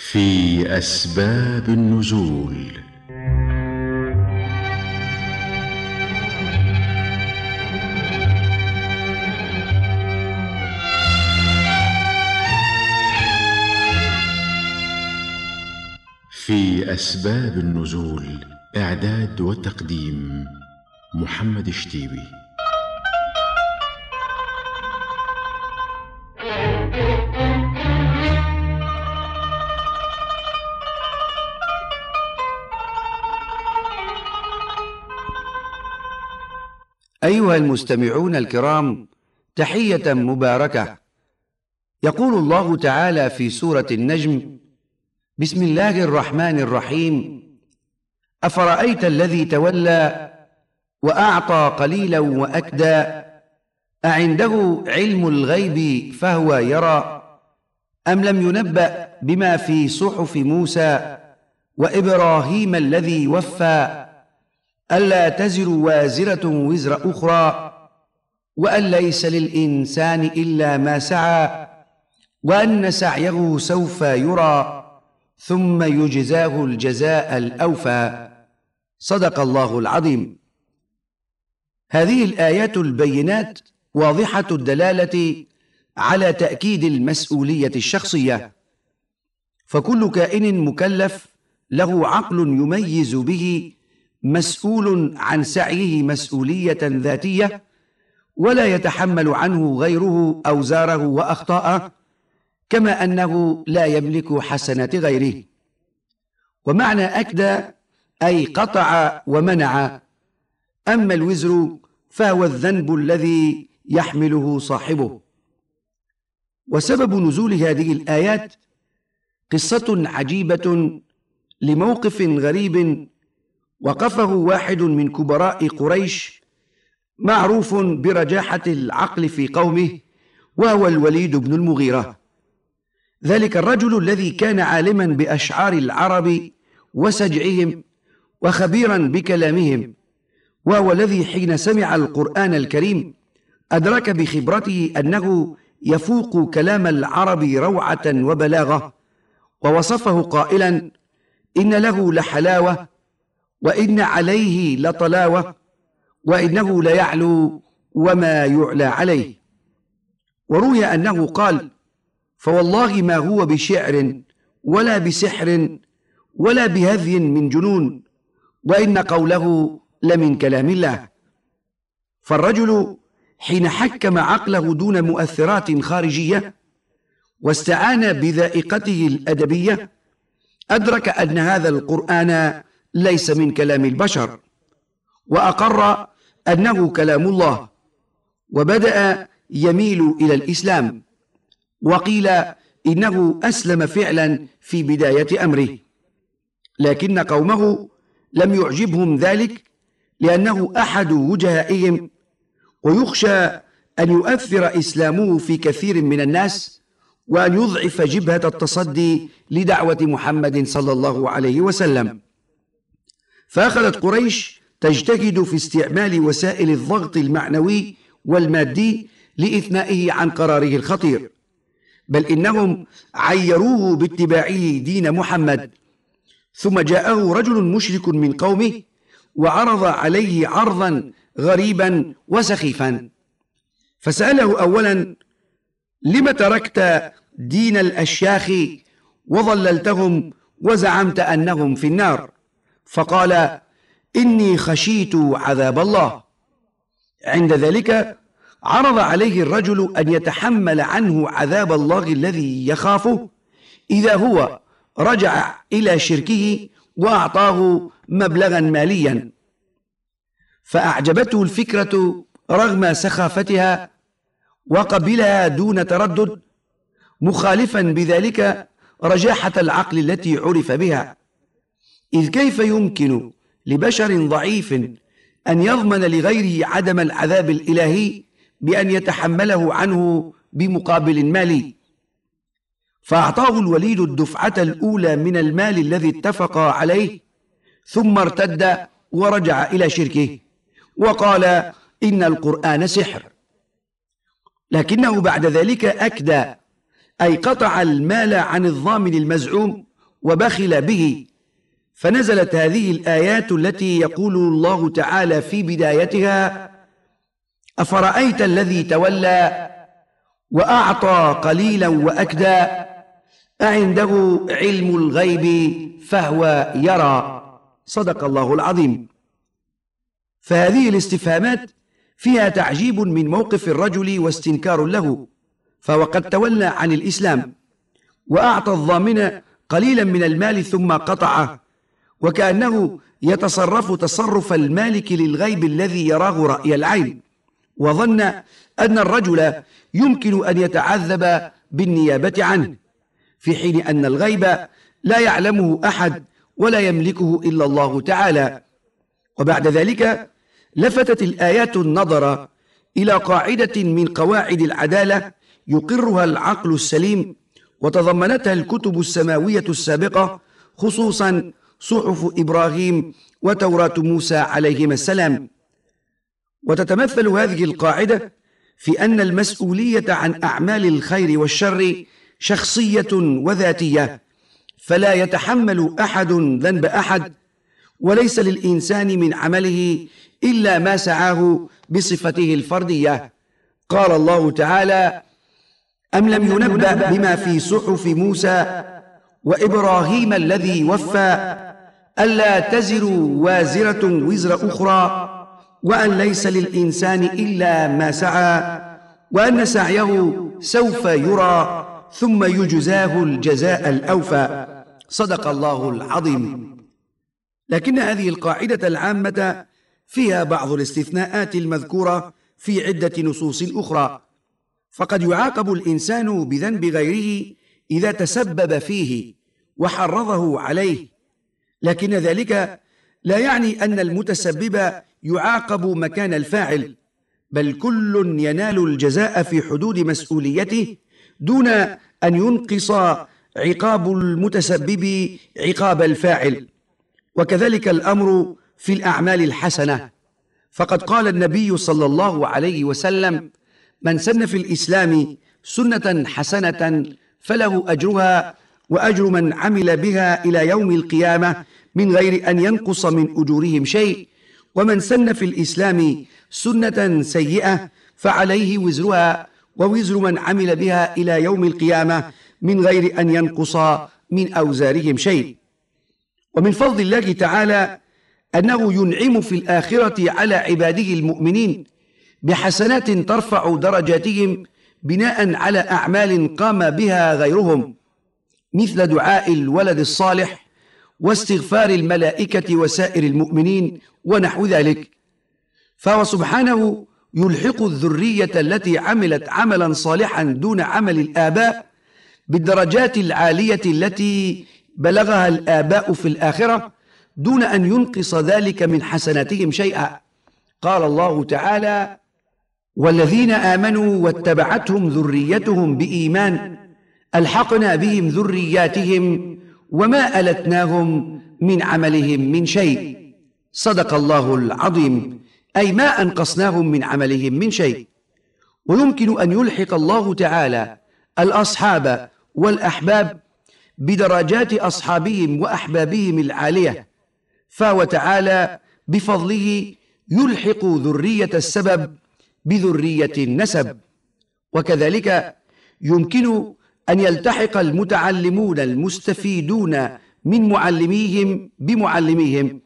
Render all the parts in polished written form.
في أسباب النزول. في أسباب النزول، إعداد وتقديم محمد شتيبي. أيها المستمعون الكرام، تحية مباركة. يقول الله تعالى في سورة النجم: بسم الله الرحمن الرحيم. أفرأيت الذي تولى وأعطى قليلا وأكدى، أعنده علم الغيب فهو يرى، أم لم ينبأ بما في صحف موسى وإبراهيم الذي وفى، ألا تزر وازرة وزر أخرى، وأن ليس للإنسان إلا ما سعى، وأن سعيه سوف يرى، ثم يجزاه الجزاء الأوفى. صدق الله العظيم. هذه الآيات البينات واضحة الدلالة على تأكيد المسؤولية الشخصية، فكل كائن مكلف له عقل يميز به مسؤول عن سعيه مسؤولية ذاتية، ولا يتحمل عنه غيره أوزاره وأخطاءه، كما أنه لا يملك حسنات غيره. ومعنى أكدى أي قطع ومنع، أما الوزر فهو الذنب الذي يحمله صاحبه. وسبب نزول هذه الآيات قصة عجيبة لموقف غريب وقفه واحد من كبراء قريش، معروف برجاحة العقل في قومه، وهو الوليد بن المغيرة. ذلك الرجل الذي كان عالما بأشعار العرب وسجعهم وخبيرا بكلامهم، وهو الذي حين سمع القرآن الكريم أدرك بخبرته أنه يفوق كلام العرب روعة وبلاغة، ووصفه قائلا: إن له لحلاوة، وإن عليه لطلاوة، وإنه ليعلو وما يعلى عليه. وروي أنه قال: فوالله ما هو بشعر ولا بسحر ولا بهذي من جنون، وإن قوله لمن كلام الله. فالرجل حين حكم عقله دون مؤثرات خارجية واستعان بذائقته الأدبية، أدرك أن هذا القرآن ليس من كلام البشر، وأقر أنه كلام الله، وبدأ يميل إلى الإسلام، وقيل إنه أسلم فعلا في بداية أمره، لكن قومه لم يعجبهم ذلك، لأنه أحد وجهائهم، ويخشى أن يؤثر إسلامه في كثير من الناس، وأن يضعف جبهة التصدي لدعوة محمد صلى الله عليه وسلم. فأخذت قريش تجتهد في استعمال وسائل الضغط المعنوي والمادي لإثنائه عن قراره الخطير، بل إنهم عيروه باتباعه دين محمد. ثم جاءه رجل مشرك من قومه وعرض عليه عرضا غريبا وسخيفا، فسأله أولا: لم تركت دين الأشياخ وضللتهم وزعمت أنهم في النار؟ فقال: إني خشيت عذاب الله. عند ذلك عرض عليه الرجل أن يتحمل عنه عذاب الله الذي يخافه إذا هو رجع إلى شركه وأعطاه مبلغا ماليا. فأعجبته الفكرة رغم سخافتها، وقبلها دون تردد، مخالفا بذلك رجاحة العقل التي عرف بها. إذ كيف يمكن لبشر ضعيف أن يضمن لغيره عدم العذاب الإلهي بأن يتحمله عنه بمقابل مالي؟ فأعطاه الوليد الدفعة الأولى من المال الذي اتفق عليه، ثم ارتد ورجع إلى شركه وقال: إن القرآن سحر. لكنه بعد ذلك أكدى، أي قطع المال عن الضامن المزعوم، وبخل به، فنزلت هذه الآيات التي يقول الله تعالى في بدايتها: أفرأيت الذي تولى وأعطى قليلا وأكدى أعنده علم الغيب فهو يرى. صدق الله العظيم. فهذه الاستفهامات فيها تعجيب من موقف الرجل واستنكار له، فهو قد تولى عن الإسلام وأعطى الضامن قليلا من المال ثم قطعه، وكأنه يتصرف تصرف المالك للغيب الذي يراه رأي العين، وظن أن الرجل يمكن أن يتعذب بالنيابة عنه، في حين أن الغيب لا يعلمه أحد ولا يملكه إلا الله تعالى. وبعد ذلك لفتت الآيات النظر إلى قاعدة من قواعد العدالة يقرها العقل السليم، وتضمنتها الكتب السماوية السابقة، خصوصا صحف إبراهيم وتوراة موسى عليهما السلام. وتتمثل هذه القاعدة في أن المسؤولية عن أعمال الخير والشر شخصية وذاتية، فلا يتحمل أحد ذنب أحد، وليس للإنسان من عمله إلا ما سعاه بصفته الفردية. قال الله تعالى: أم لم ينبأ بما في صحف موسى وإبراهيم الذي وفى ألا تزر وازرة وزر أخرى وأن ليس للإنسان إلا ما سعى وأن سعيه سوف يرى ثم يجزاه الجزاء الأوفى. صدق الله العظيم. لكن هذه القاعدة العامة فيها بعض الاستثناءات المذكورة في عدة نصوص أخرى، فقد يعاقب الإنسان بذنب غيره إذا تسبب فيه وحرضه عليه، لكن ذلك لا يعني أن المتسبب يعاقب مكان الفاعل، بل كل ينال الجزاء في حدود مسؤوليته دون أن ينقص عقاب المتسبب عقاب الفاعل. وكذلك الأمر في الأعمال الحسنة، فقد قال النبي صلى الله عليه وسلم: من سن في الإسلام سنة حسنة فله أجرها وأجر من عمل بها إلى يوم القيامة من غير أن ينقص من أجورهم شيء، ومن سن في الإسلام سنة سيئة فعليه وزرها ووزر من عمل بها إلى يوم القيامة من غير أن ينقص من أوزارهم شيء. ومن فضل الله تعالى أنه ينعم في الآخرة على عباده المؤمنين بحسنات ترفع درجاتهم بناء على أعمال قام بها غيرهم، مثل دعاء الولد الصالح واستغفار الملائكة وسائر المؤمنين ونحو ذلك. فهو سبحانه يلحق الذرية التي عملت عملا صالحا دون عمل الآباء بالدرجات العالية التي بلغها الآباء في الآخرة دون أن ينقص ذلك من حسناتهم شيئا. قال الله تعالى: والذين آمنوا واتبعتهم ذريتهم بإيمان ألحقنا بهم ذرياتهم وما ألتناهم من عملهم من شيء. صدق الله العظيم، أي ما أنقصناهم من عملهم من شيء. ويمكن أن يلحق الله تعالى الأصحاب والأحباب بدرجات أصحابهم وأحبابهم العالية، فهو تعالى بفضله يلحق ذرية السبب بذرية النسب. وكذلك يمكن أن يلتحق المتعلمون المستفيدون من معلميهم بمعلميهم،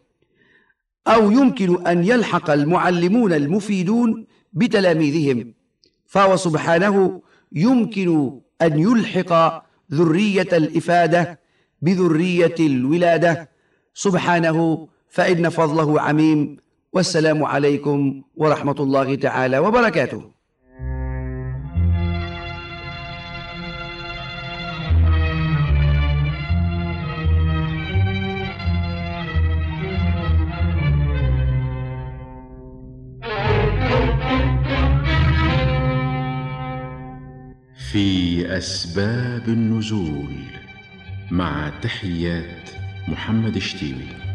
أو يمكن أن يلحق المعلمون المفيدون بتلاميذهم، فهو سبحانه يمكن أن يلحق ذرية الإفادة بذرية الولادة سبحانه، فإن فضله عميم. والسلام عليكم ورحمة الله تعالى وبركاته. في أسباب النزول، مع تحيات محمد شتيبي.